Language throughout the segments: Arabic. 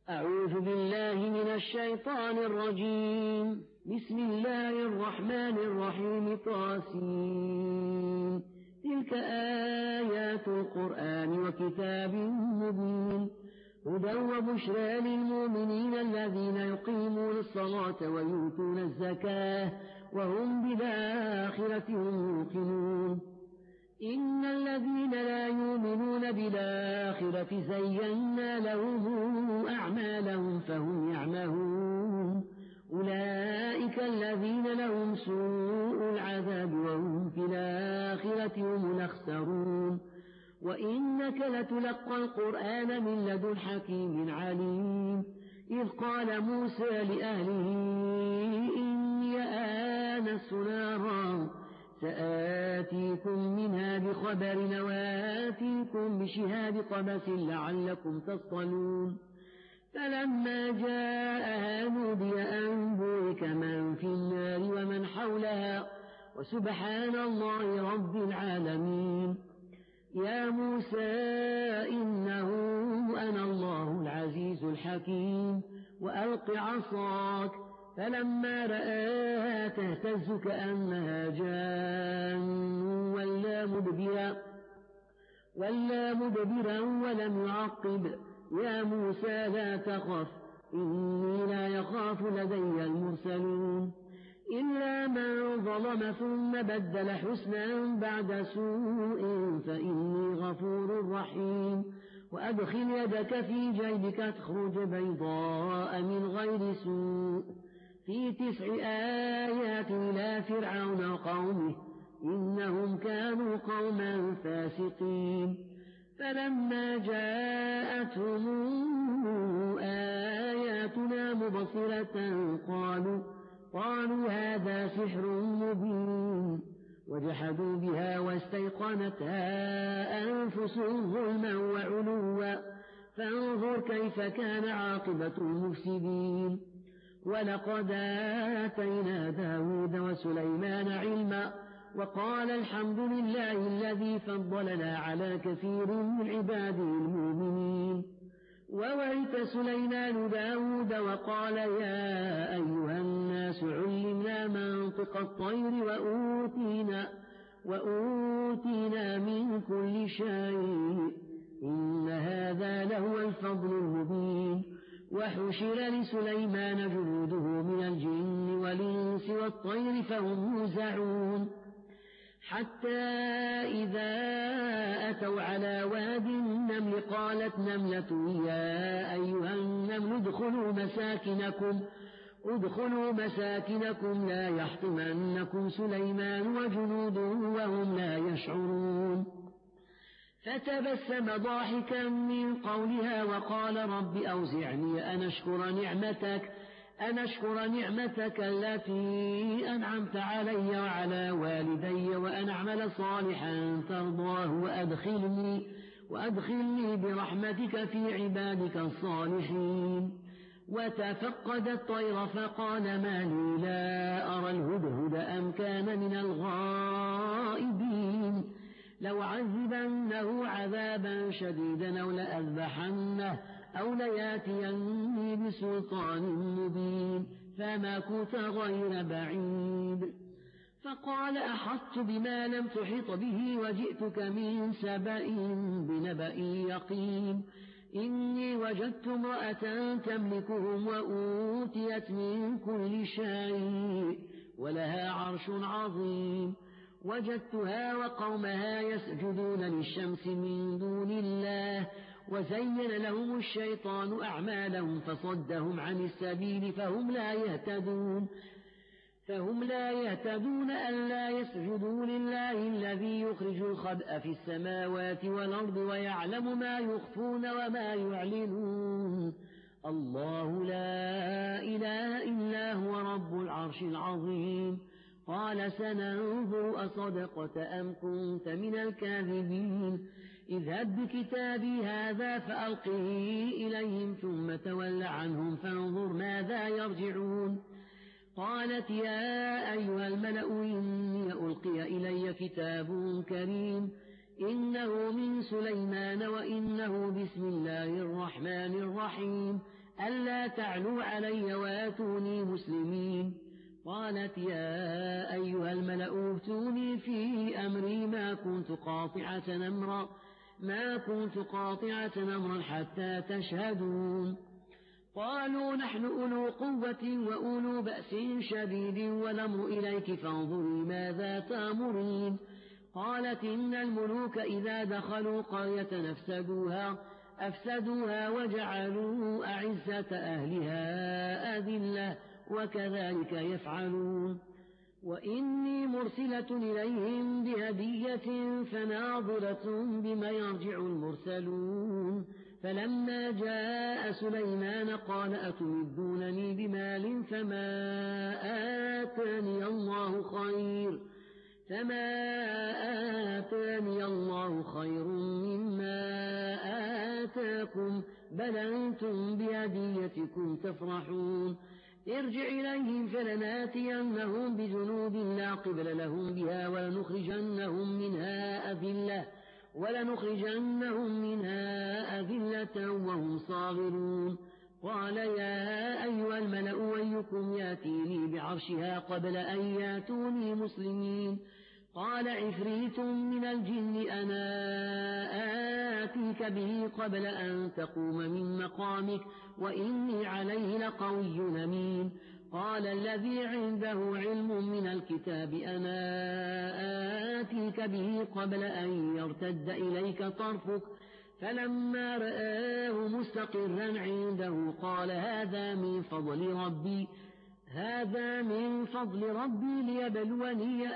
أعوذ بالله من الشيطان الرجيم. بسم الله الرحمن الرحيم. طاسين. تلك آيات القرآن وكتاب مبين هدى وبشرى للمؤمنين الذين يقيمون الصلاة ويؤتون الزكاة وهم بالآخرة هم يوقنون. إن الذين لا يؤمنون بالآخرة زينا لهم أعمالهم فهم يعمهون. أولئك الذين لهم سوء العذاب وهم في الآخرة هم الأخسرون. وإنك لتلقى القرآن من لدن حكيم عليم. إذ قال موسى لأهله إني آنست نارا سآتيكم منها بخبر وآتيكم بشهاب قبس لعلكم تصطلون. فلما جاءها نودي أن بورك من في النار ومن حولها وسبحان الله رب العالمين. يا موسى إنه أنا الله العزيز الحكيم وألق عصاك. فلما رآها تهتز كأنها جان ولا مدبرا ولم يعقب. يا موسى لا تخف إني لا يخاف لدي المرسلون. إلا من ظلم ثم بدل حسنا بعد سوء فإني غفور رحيم. وأدخل يدك في جيبك تخرج بيضاء من غير سوء في 9 آيات إلى فرعون وقومه إنهم كانوا قوما فاسقين. فلما جاءتهم آياتنا مبصرة قالوا هذا سحر مبين وجحدوا بها واستيقنتها أنفسهم ظلما وعلوا فانظر كيف كان عاقبة المفسدين. ولقد آتينا داود وسليمان علما وقال الحمد لله الذي فضلنا على كثير من عباده المؤمنين. وورث سليمان داود وقال يا أيها الناس علمنا منطق الطير وأوتينا من كل شيء إن هذا لهو الفضل المبين. وحشر لسليمان جنوده من الجن والإنس والطير فهم يوزعون حتى إذا أتوا على واد النمل قالت نملة يا أيها النمل ادخلوا مساكنكم لا يحطمنكم سليمان وجنوده وهم لا يشعرون. فتبسم ضاحكا من قولها وقال رب أوزعني أن أشكر نعمتك التي أنعمت علي وعلى والدي وأن أعمل صالحا ترضاه وأدخلني برحمتك في عبادك الصالحين. وتفقد الطير فقال ما لي لا أرى الهدهد أم كان من الغائبين لو عذبنه عذابا شديدا أو لأذبحنه أو لياتيني بسلطان مبين فمكث غير بعيد. فقال أحطت بما لم تحط به وجئتك من سبأ بنبأ يقين. إني وجدت امرأة تملكهم وأوتيت من كل شيء ولها عرش عظيم. وجدتها وقومها يسجدون للشمس من دون الله وزين لهم الشيطان أعمالهم فصدهم عن السبيل فهم لا يهتدون ألا يسجدوا لله الذي يخرج الخبأ في السماوات والأرض ويعلم ما يخفون وما يعلنون. الله لا إله إلا هو رب العرش العظيم. قال سننظر أصدقت أم كنت من الكاذبين. اذهب بكتابي هذا فألقه إليهم ثم تول عنهم فانظر ماذا يرجعون. قالت يا أيها الملأ إني ألقي إلي كتاب كريم إنه من سليمان وإنه بسم الله الرحمن الرحيم ألا تعلوا علي واتوني مسلمين. قالت يا أيها الملأ اوتوني في أمري ما كنت قاطعة أمرا حتى تشهدون. قالوا نحن أولو قوة وأولو بأس شديد والأمر إليك فانظري ماذا تأمرين. قالت إن الملوك إذا دخلوا قرية أفسدوها وجعلوا أعزة أهلها أذلة وكذلك يفعلون. وإني مرسلة إليهم بهدية فناظرة بما يرجع المرسلون. فلما جاء سليمان قال أتمدونني بمال فما آتاني الله خير مما آتاكم بل أنتم بهديتكم تفرحون. ارجع إليهم فلناتينهم بجنود لا قبل لهم بها ولنخرجنهم منها أذلة وهم صاغرون. قال يا أيها الملأ أيكم ياتيني بعرشها قبل أن ياتوني مسلمين. قال عفريت من الجن أنا آتيك به قبل أن تقوم من مقامك وإني عليه لقوي أمين. قال الذي عنده علم من الكتاب أنا آتيك به قبل أن يرتد إليك طرفك. فلما رآه مستقرا عنده قال هذا من فضل ربي ليبلوني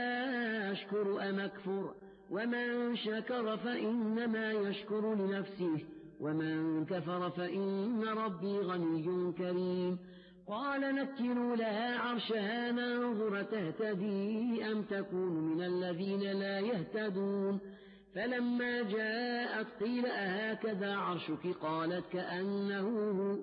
أشكر أم أكفر ومن شكر فإنما يشكر لنفسه ومن كفر فإن ربي غني كريم. قال نكروا لها عرشها ننظر تهتدي أم تكون من الذين لا يهتدون. فلما جاءت قيل أهكذا عرشك قالت كأنه هو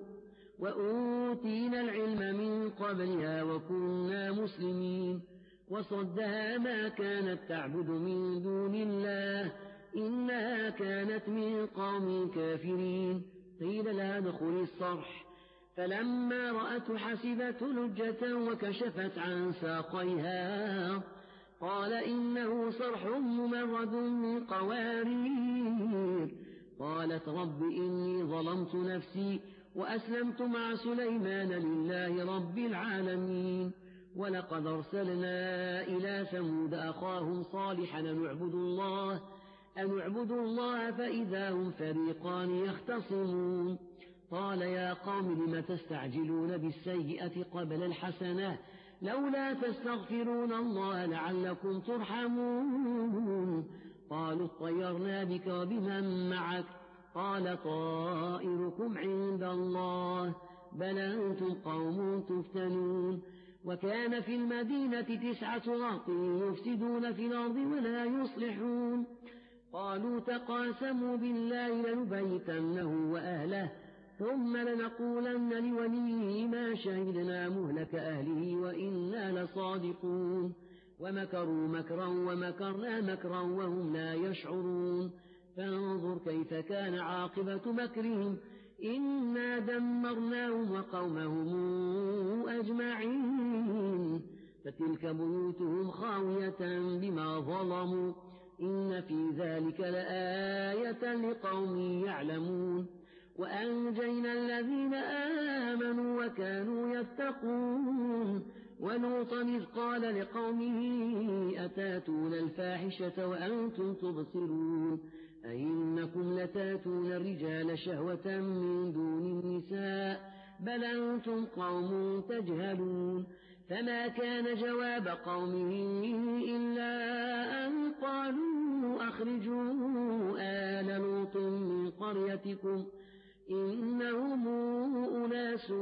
وأوتينا العلم من قبلها وكنا مسلمين. وصدها ما كانت تعبد من دون الله إنها كانت من قوم كافرين. قيل لها ادخلي الصرح فلما رأته حسبته لجة وكشفت عن ساقيها قال إنه صرح ممرد من قوارير. قالت رب إني ظلمت نفسي وأسلمت مع سليمان لله رب العالمين. ولقد أرسلنا إلى ثمود أخاهم صالحا أن اعبدوا الله فإذا هم فريقان يختصمون. قال يا قوم لم تستعجلون بالسيئة قبل الحسنة لولا تستغفرون الله لعلكم ترحمون. قالوا اطيرنا بك وبمن معك قال طائركم عند الله بل أنتم قوم تفتنون. وكان في المدينة 9 رهط يفسدون في الأرض ولا يصلحون. قالوا تقاسموا بالله لنبيتنه وأهله ثم لنقولن لوليه ما شهدنا مهلك أهله وإنا لصادقون. ومكروا مكرا ومكرنا مكرا وهم لا يشعرون. فانظر كيف كان عاقبة مكرهم إنا دمرناهم وقومهم أجمعين. فتلك بيوتهم خاوية بما ظلموا إن في ذلك لآية لقوم يعلمون. وأنجينا الذين آمنوا وكانوا يتقون. ولوطا إذ قال لقومه أتاتون الفاحشة وأنتم تبصرون أئنكم لتاتون الرجال شهوة من دون النساء بل أنتم قوم تجهلون. فما كان جواب قومه إلا أن قالوا أخرجوا آل لوط من قريتكم إنهم أناس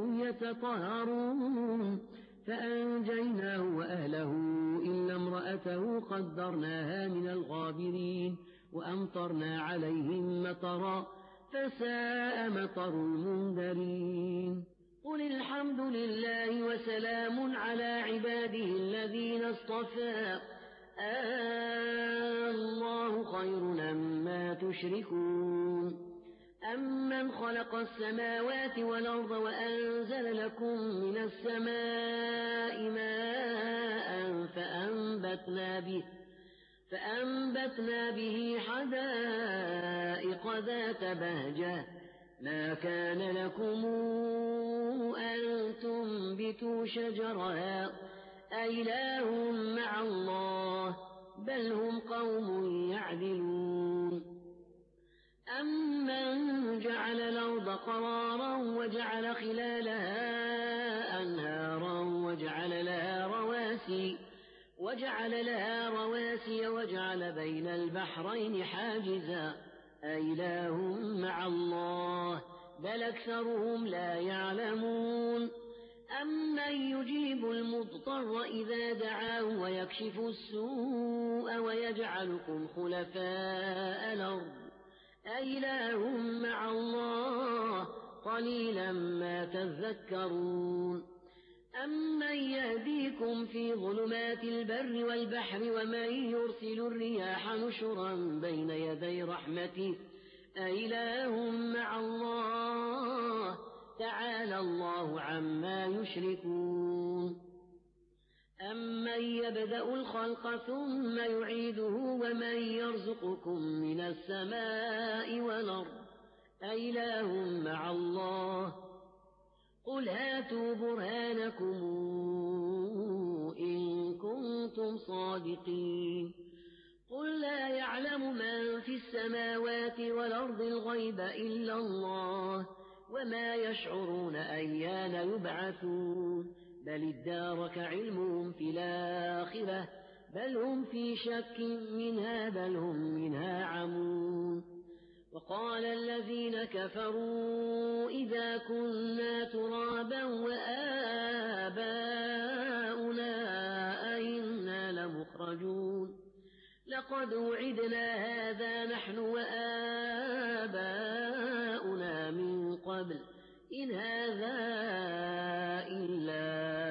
يتطهرون. فأنجيناه وأهله إلا امرأته قدرناها من الغابرين وأمطرنا عليهم مطرا فساء مطر المنذرين. قل الحمد لله وسلام على عباده الذين اصطفى الله خير أما تشركون. أمن أَمَّنْ خَلَقَ السَّمَاوَاتِ وَالْأَرْضَ وَأَنزَلَ لَكُم مِّنَ السَّمَاءِ مَاءً فَأَنبَتْنَا بِهِ حَدَائِقَ ذَاتَ بَهْجَةٍ مَا كَانَ لَكُمْ أَن تُنبِتُوا شَجَرَهَا أَإِلَٰهٌ مَّعَ اللَّهِ بَلْ هُمْ قَوْمٌ يَعْدِلُونَ أَمَّن جَعَلَ الْأَرْضَ قَرَارًا وَجَعَلَ خِلَالَهَا أَنْهَارًا وَجَعَلَ لَهَا رَوَاسِيَ وَجَعَلَ بَيْنَ الْبَحْرَيْنِ حَاجِزًا أَإِلَٰهٌ مَّعَ اللَّهِ بَلْ أَكْثَرُهُمْ لَا يَعْلَمُونَ أَمَّن يُجِيبُ الْمُضْطَرَّ إِذَا دَعَاهُ وَيَكْشِفُ السُّوءَ وَيَجْعَلُكُمْ خُلَفَاءَ الْأَرْضِ أَإِلَٰهٌ مَّعَ اللَّهِ قَلِيلًا مَّا تَذَكَّرُونَ أَمَّن يَهْدِيكُمْ فِي ظُلُمَاتِ الْبَرِّ وَالْبَحْرِ وَمَن يُرْسِلُ الرِّيَاحَ نُشُرًا بَيْنَ يَدَيْ رَحْمَتِهِ أَإِلَٰهٌ مَّعَ اللَّهِ تَعَالَى اللَّهُ عَمَّا يُشْرِكُونَ أَمَّن يَبْدَأُ الْخَلْقَ ثُمَّ يُعِيدُهُ وَمَن يَرْزُقُكُم مِّنَ السَّمَاءِ وَالْأَرْضِ أَإِلَٰهٌ مَّعَ اللَّهِ قُلْ هَاتُوا بُرْهَانَكُمْ إِن كُنتُمْ صَادِقِينَ قُل لَّا يَعْلَمُ مَن فِي السَّمَاوَاتِ وَالْأَرْضِ الْغَيْبَ إِلَّا اللَّهُ وَمَا يَشْعُرُونَ أَيَّانَ يُبْعَثُونَ بَلِ ادَّارَكَ عِلْمُهُمْ فِي الْآخِرَةِ بَلْ هُمْ فِي شَكٍّ مِّنْهَا بَلْ هُم مِّنْهَا عَمُونَ وَقَالَ الَّذِينَ كَفَرُوا إِذَا كُنَّا تُرَابًا وَآبَاؤُنَا أَئِنَّا لَمُخْرَجُونَ لَقَدْ وُعِدْنَا هَٰذَا نَحْنُ وَآبَاؤُنَا مِن قَبْلُ إِنْ هَٰذَا إِلَّا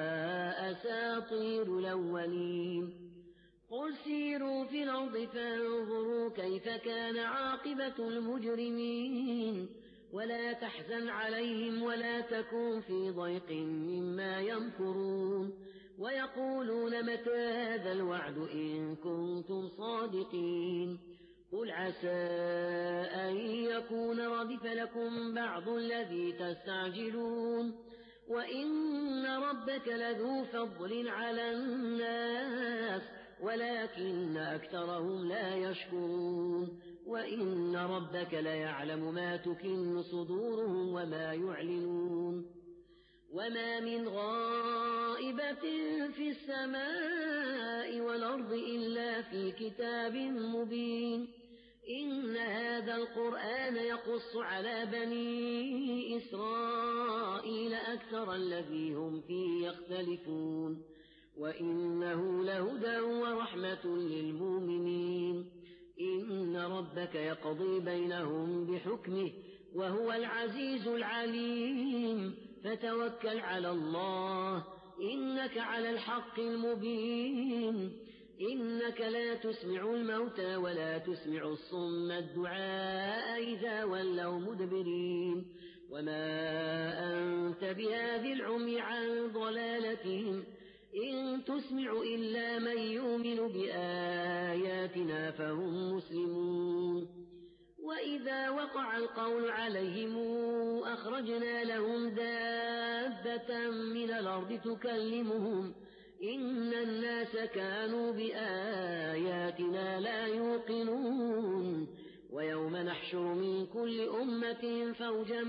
أَسَاطِيرُ الْأَوَّلِينَ قُلْ سِيرُوا فِي الْأَرْضِ فَانظُرُوا كَيْفَ كَانَ عَاقِبَةُ الْمُجْرِمِينَ وَلَا تَحْزَنْ عَلَيْهِمْ وَلَا تَكُن فِي ضَيْقٍ مِّمَّا يَمْكُرُونَ وَيَقُولُونَ مَتَىٰ هَٰذَا الْوَعْدُ إِن كُنتُمْ صَادِقِينَ قُلْ عَسَىٰ أَن يَكُونَ رَدِفَ لَكُم بَعْضُ الَّذِي تَسْتَعْجِلُونَ وَإِنَّ رَبَّكَ لَذُو فَضْلٍ عَلَى النَّاسِ وَلَٰكِنَّ أَكْثَرَهُمْ لَا يَشْكُرُونَ وَإِنَّ رَبَّكَ لَيَعْلَمُ مَا تُكِنُّ صُدُورُهُمْ وَمَا يُعْلِنُونَ وَمَا مِنْ غَائِبَةٍ فِي السَّمَاءِ وَالْأَرْضِ إِلَّا فِي كِتَابٍ مُّبِينٍ إِنَّ هَٰذَا الْقُرْآنَ يَقُصُّ عَلَىٰ بَنِي إِسْرَائِيلَ أَكْثَرَ الَّذِي هُمْ فِيهِ يَخْتَلِفُونَ وَإِنَّهُ لَهُدًى وَرَحْمَةٌ لِّلْمُؤْمِنِينَ إِنَّ رَبَّكَ يَقْضِي بَيْنَهُم بِحُكْمِهِ وَهُوَ الْعَزِيزُ الْعَلِيمُ فَتَوَكَّلْ عَلَى اللَّهِ إِنَّكَ عَلَى الْحَقِّ الْمُبِينِ إِنَّكَ لَا تُسْمِعُ الْمَوْتَىٰ وَلَا تُسْمِعُ الصُّمَّ الدُّعَاءَ إِذَا وَلَّوْا مُدْبِرِينَ وَمَا أَنتَ بِهَادِ الْعُمْيِ عَن ضَلَالَتِهِمْ إِن تُسْمِعُ إِلَّا مَن يُؤْمِنُ بِآيَاتِنَا فَهُم مُّسْلِمُونَ وَإِذَا وَقَعَ الْقَوْلُ عَلَيْهِمْ أَخْرَجْنَا لَهُمْ دَابَّةً مِّنَ الْأَرْضِ تُكَلِّمُهُمْ إِنَّ النَّاسَ كَانُوا بِآيَاتِنَا لَا يُوقِنُونَ وَيَوْمَ نَحْشُرُ مِن كُلِّ أُمَّةٍ فَوْجًا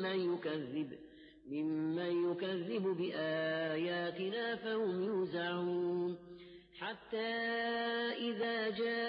ممن يكذب بآياتنا فهم يوزعون حتى إذا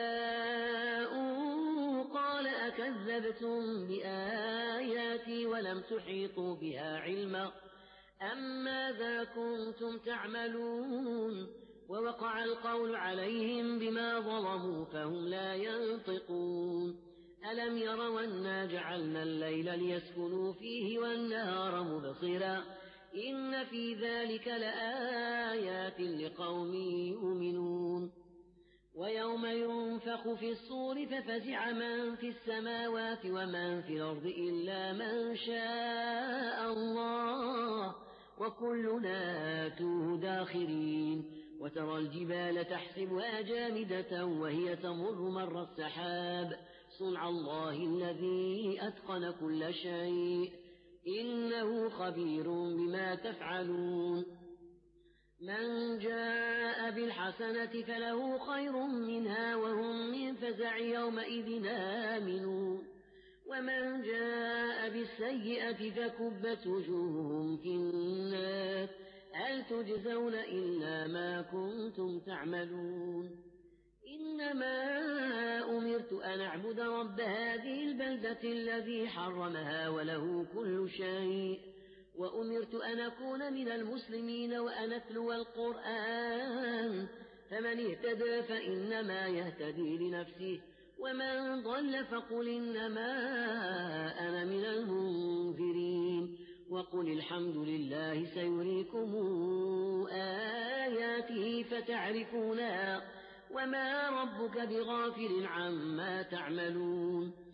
جاءوا قال أكذبتم بآياتي ولم تحيطوا بها علما أم ماذا كنتم تعملون ووقع القول عليهم بما ظلموا فهم لا ينطقون ألم يروا أنا جعلنا الليل ليسكنوا فيه والنهار مبصرا إن في ذلك لآيات لقوم يؤمنون ويوم ينفخ في الصور ففزع من في السماوات ومن في الأرض إلا من شاء الله وكلنا آتوه داخرين وترى الجبال تحسبها جامدة وهي تمر مر السحاب صنع الله الذي أتقن كل شيء إنه خبير بما تفعلون من جاء بالحسنة فله خير منها وهم من فزع يومئذ آمنون ومن جاء بالسيئة فكبت وجوههم في النار هل تجزون إلا ما كنتم تعملون إنما أمرت أن أعبد رب هذه البلدة الذي حرمها وله كل شيء وأمرت أن أكون من المسلمين وأن أتلو القرآن فمن اهتدى فإنما يهتدي لنفسه ومن ضل فقل إنما أنا من المنذرين وقل الحمد لله سيريكم آياته فتعرفونها وما ربك بغافل عما تعملون